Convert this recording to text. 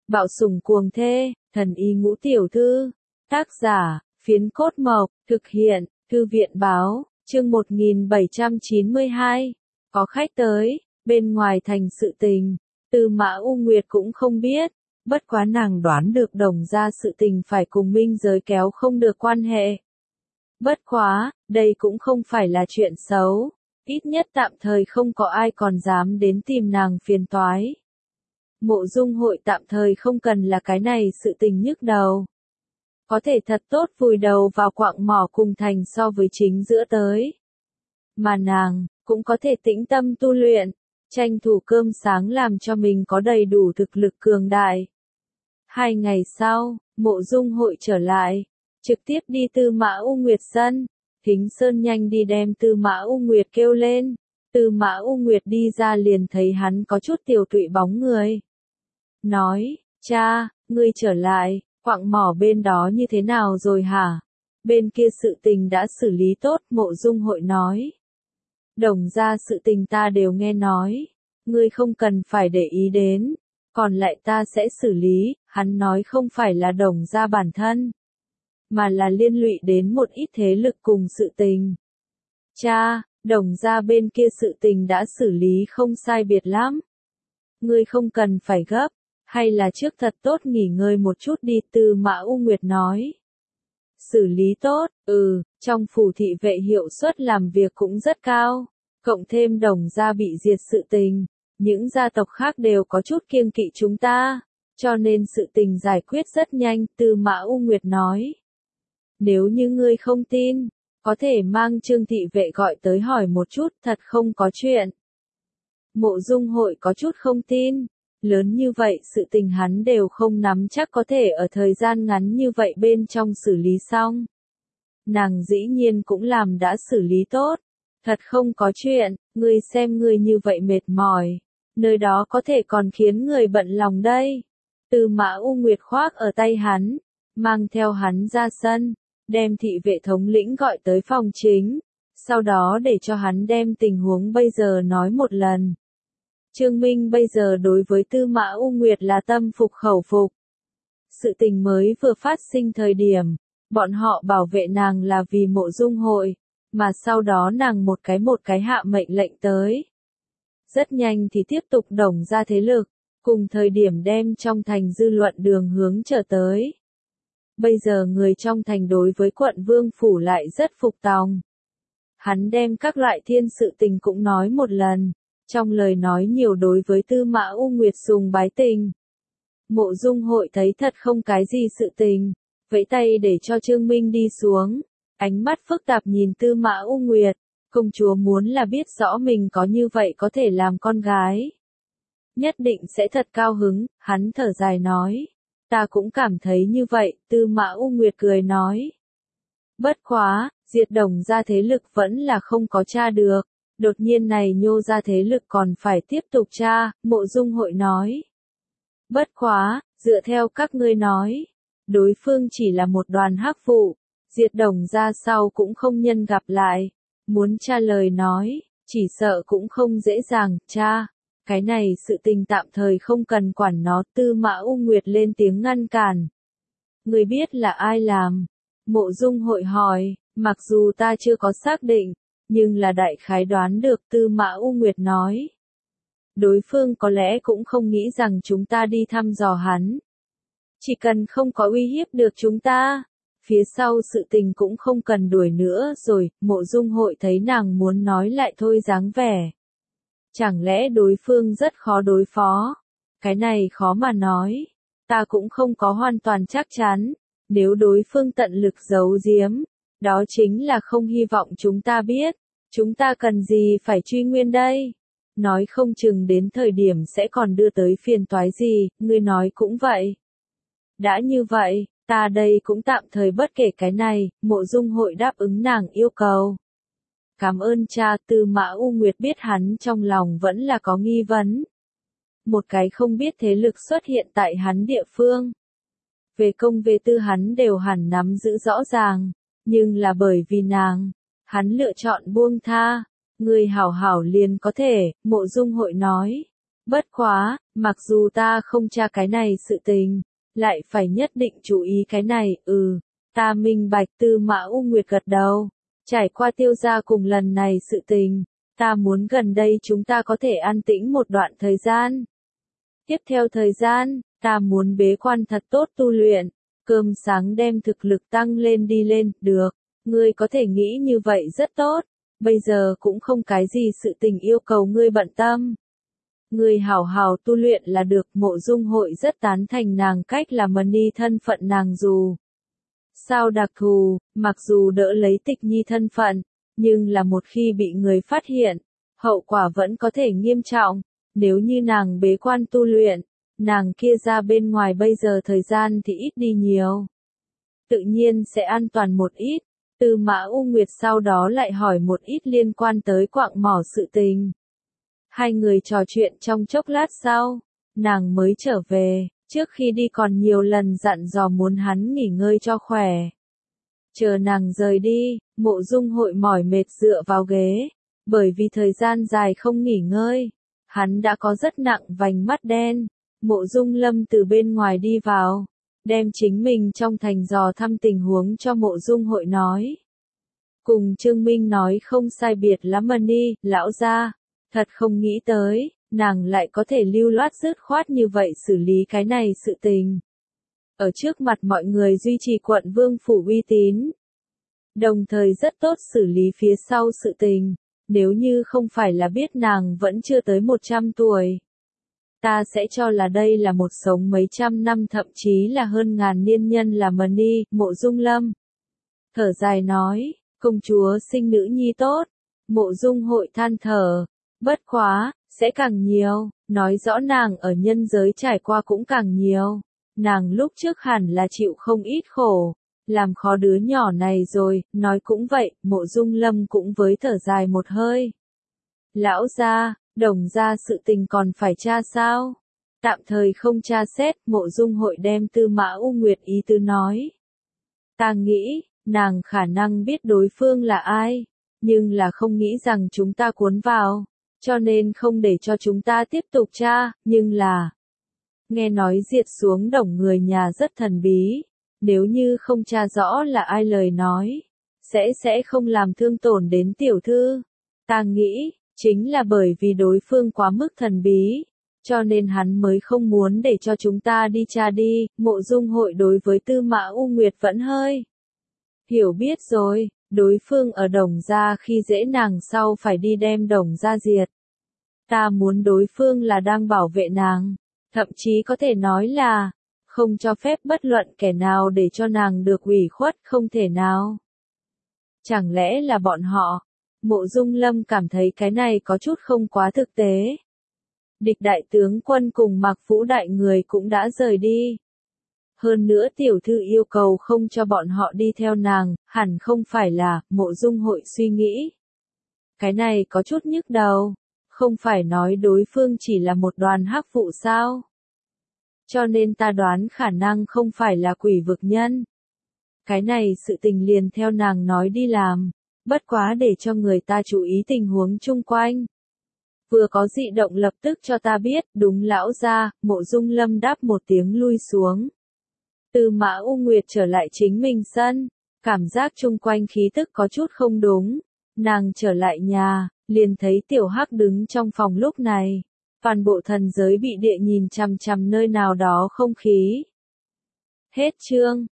Bạo sủng cuồng thê, thần y ngũ tiểu thư. Tác giả, Phiến Cốt Mộc, thực hiện, Thư viện báo, chương 1792. Có khách tới, bên ngoài thành sự tình, Tư Mã U Nguyệt cũng không biết, bất quá nàng đoán được Đồng gia sự tình phải cùng minh giới kéo không được quan hệ. Bất quá, đây cũng không phải là chuyện xấu, ít nhất tạm thời không có ai còn dám đến tìm nàng phiền toái. Mộ Dung Hội tạm thời không cần là cái này sự tình nhức đầu. Có thể thật tốt vùi đầu vào quạng mỏ cùng thành so với chính giữa tới. Mà nàng, cũng có thể tĩnh tâm tu luyện, tranh thủ cơm sáng làm cho mình có đầy đủ thực lực cường đại. 2 ngày sau, Mộ Dung Hội trở lại, trực tiếp đi Tư Mã U Nguyệt sân. Thính Sơn nhanh đi đem Tư Mã U Nguyệt kêu lên. Tư Mã U Nguyệt đi ra liền thấy hắn có chút tiều tụy bóng người. Nói, cha, ngươi trở lại, quạng mỏ bên đó như thế nào rồi hả? Bên kia sự tình đã xử lý tốt, Mộ Dung Hội nói. Đồng gia sự tình ta đều nghe nói, ngươi không cần phải để ý đến, còn lại ta sẽ xử lý, hắn nói không phải là Đồng gia bản thân, mà là liên lụy đến một ít thế lực cùng sự tình. Cha, Đồng gia bên kia sự tình đã xử lý không sai biệt lắm. Ngươi không cần phải gấp, hay là trước thật tốt nghỉ ngơi một chút đi, Tư Mã U Nguyệt nói. Xử lý tốt, trong phủ thị vệ hiệu suất làm việc cũng rất cao, cộng thêm Đồng gia bị diệt sự tình, những gia tộc khác đều có chút kiêng kỵ chúng ta, cho nên sự tình giải quyết rất nhanh, Tư Mã U Nguyệt nói. Nếu như ngươi không tin, có thể mang Trương thị vệ gọi tới hỏi một chút, thật không có chuyện. Mộ Dung Hội có chút không tin, lớn như vậy sự tình hắn đều không nắm chắc có thể ở thời gian ngắn như vậy bên trong xử lý xong. Nàng dĩ nhiên cũng làm đã xử lý tốt, thật không có chuyện, ngươi xem ngươi như vậy mệt mỏi, nơi đó có thể còn khiến người bận lòng đây. Tư Mã U Nguyệt khoác ở tay hắn, mang theo hắn ra sân, đem thị vệ thống lĩnh gọi tới phòng chính, sau đó để cho hắn đem tình huống bây giờ nói một lần. Trương Minh bây giờ đối với Tư Mã U Nguyệt là tâm phục khẩu phục. Sự tình mới vừa phát sinh thời điểm, bọn họ bảo vệ nàng là vì Mộ Dung Hội, mà sau đó nàng một cái hạ mệnh lệnh tới. Rất nhanh thì tiếp tục Đồng ra thế lực, cùng thời điểm đem trong thành dư luận đường hướng trở tới. Bây giờ người trong thành đối với quận Vương Phủ lại rất phục tòng. Hắn đem các loại thiên sự tình cũng nói một lần, trong lời nói nhiều đối với Tư Mã U Nguyệt sùng bái tình. Mộ Dung Hội thấy thật không cái gì sự tình, vẫy tay để cho Trương Minh đi xuống, ánh mắt phức tạp nhìn Tư Mã U Nguyệt, công chúa muốn là biết rõ mình có như vậy có thể làm con gái. Nhất định sẽ thật cao hứng, hắn thở dài nói. Ta cũng cảm thấy như vậy, Tư Mã U Nguyệt cười nói. Bất quá, diệt Đồng gia thế lực vẫn là không có tra được, đột nhiên này nhô ra thế lực còn phải tiếp tục tra, Mộ Dung Hội nói. Bất quá, dựa theo các ngươi nói, đối phương chỉ là một đoàn hắc vụ, diệt Đồng gia sau cũng không nhân gặp lại, muốn tra lời nói, chỉ sợ cũng không dễ dàng, tra. Cái này sự tình tạm thời không cần quản nó, Tư Mã U Nguyệt lên tiếng ngăn cản. Người biết là ai làm? Mộ Dung Hội hỏi, mặc dù ta chưa có xác định, nhưng là đại khái đoán được, Tư Mã U Nguyệt nói. Đối phương có lẽ cũng không nghĩ rằng chúng ta đi thăm dò hắn. Chỉ cần không có uy hiếp được chúng ta, phía sau sự tình cũng không cần đuổi nữa rồi, Mộ Dung Hội thấy nàng muốn nói lại thôi dáng vẻ. Chẳng lẽ đối phương rất khó đối phó? Cái này khó mà nói. Ta cũng không có hoàn toàn chắc chắn. Nếu đối phương tận lực giấu giếm, đó chính là không hy vọng chúng ta biết. Chúng ta cần gì phải truy nguyên đây? Nói không chừng đến thời điểm sẽ còn đưa tới phiền toái gì, ngươi nói cũng vậy. Đã như vậy, ta đây cũng tạm thời bất kể cái này, Mộ Dung Hội đáp ứng nàng yêu cầu. Cảm ơn cha, Tư Mã U Nguyệt biết hắn trong lòng vẫn là có nghi vấn. Một cái không biết thế lực xuất hiện tại hắn địa phương. Về công về tư hắn đều hẳn nắm giữ rõ ràng, nhưng là bởi vì nàng, hắn lựa chọn buông tha, người hảo hảo liền có thể, Mộ Dung Hội nói. Bất quá, mặc dù ta không tra cái này sự tình, lại phải nhất định chú ý cái này, ta minh bạch. Tư Mã U Nguyệt gật đầu. Trải qua Tiêu gia cùng lần này sự tình, ta muốn gần đây chúng ta có thể an tĩnh một đoạn thời gian. Tiếp theo thời gian, ta muốn bế quan thật tốt tu luyện, cơm sáng đem thực lực tăng lên đi lên, được, ngươi có thể nghĩ như vậy rất tốt, bây giờ cũng không cái gì sự tình yêu cầu ngươi bận tâm. Ngươi hảo hảo tu luyện là được. Mộ Dung Hội rất tán thành nàng cách làm Nhi thân phận nàng dù sao đặc thù, mặc dù đỡ lấy Tịch Nhi thân phận, nhưng là một khi bị người phát hiện, hậu quả vẫn có thể nghiêm trọng. Nếu như nàng bế quan tu luyện, nàng kia ra bên ngoài bây giờ thời gian thì ít đi nhiều. Tự nhiên sẽ an toàn một ít. Tư Mã U Nguyệt sau đó lại hỏi một ít liên quan tới quạng mỏ sự tình. Hai người trò chuyện trong chốc lát sau, nàng mới trở về, trước khi đi còn nhiều lần dặn dò muốn hắn nghỉ ngơi cho khỏe. Chờ nàng rời đi, Mộ Dung Hội mỏi mệt dựa vào ghế, bởi vì thời gian dài không nghỉ ngơi, hắn đã có rất nặng vành mắt đen. Mộ Dung Lâm từ bên ngoài đi vào, đem chính mình trong thành dò thăm tình huống cho Mộ Dung Hội nói. Cùng Trương Minh nói không sai biệt lắm Nhi, lão gia, thật không nghĩ tới, nàng lại có thể lưu loát dứt khoát như vậy xử lý cái này sự tình. Ở trước mặt mọi người duy trì quận vương phủ uy tín. Đồng thời rất tốt xử lý phía sau sự tình, nếu như không phải là biết nàng vẫn chưa tới 100 tuổi. Ta sẽ cho là đây là một sống mấy trăm năm thậm chí là hơn ngàn niên nhân là Nhi. Mộ Dung Lâm thở dài nói, công chúa sinh nữ nhi tốt. Mộ Dung Hội than thở, bất quá, sẽ càng nhiều, nói rõ nàng ở nhân giới trải qua cũng càng nhiều. Nàng lúc trước hẳn là chịu không ít khổ, làm khó đứa nhỏ này rồi. Nói cũng vậy. Mộ Dung Lâm cũng với thở dài một hơi. Lão gia, Đồng gia sự tình còn phải tra sao? Tạm thời không tra xét. Mộ Dung Hội đem Tư Mã U Nguyệt ý tứ nói. Ta nghĩ, nàng khả năng biết đối phương là ai, nhưng là không nghĩ rằng chúng ta cuốn vào, cho nên không để cho chúng ta tiếp tục tra. Nhưng là, nghe nói diệt xuống Đồng người nhà rất thần bí, nếu như không tra rõ là ai lời nói, sẽ không làm thương tổn đến tiểu thư. Ta nghĩ, chính là bởi vì đối phương quá mức thần bí, cho nên hắn mới không muốn để cho chúng ta đi tra đi. Mộ Dung Hội đối với Tư Mã U Nguyệt vẫn hơi hiểu biết rồi, đối phương ở Đồng gia khi dễ nàng sau phải đi đem Đồng gia diệt. Ta muốn đối phương là đang bảo vệ nàng, thậm chí có thể nói là không cho phép bất luận kẻ nào để cho nàng được ủy khuất, không thể nào. Chẳng lẽ là bọn họ? Mộ Dung Lâm cảm thấy cái này có chút không quá thực tế. Địch đại tướng quân cùng Mạc Vũ đại người cũng đã rời đi. Hơn nữa tiểu thư yêu cầu không cho bọn họ đi theo nàng, hẳn không phải là. Mộ Dung Hội suy nghĩ. Cái này có chút nhức đầu, không phải nói đối phương chỉ là một đoàn hắc vụ sao? Cho nên ta đoán khả năng không phải là quỷ vực nhân. Cái này sự tình liền theo nàng nói đi làm, bất quá để cho người ta chú ý tình huống chung quanh. Vừa có dị động lập tức cho ta biết. Đúng lão gia. Mộ Dung Lâm đáp một tiếng lui xuống. Tư Mã U Nguyệt trở lại chính mình sân, cảm giác chung quanh khí tức có chút không đúng. Nàng trở lại nhà, liền thấy Tiểu Hắc đứng trong phòng lúc này. Toàn bộ thần giới bị địa nhìn chằm chằm nơi nào đó không khí. Hết chương.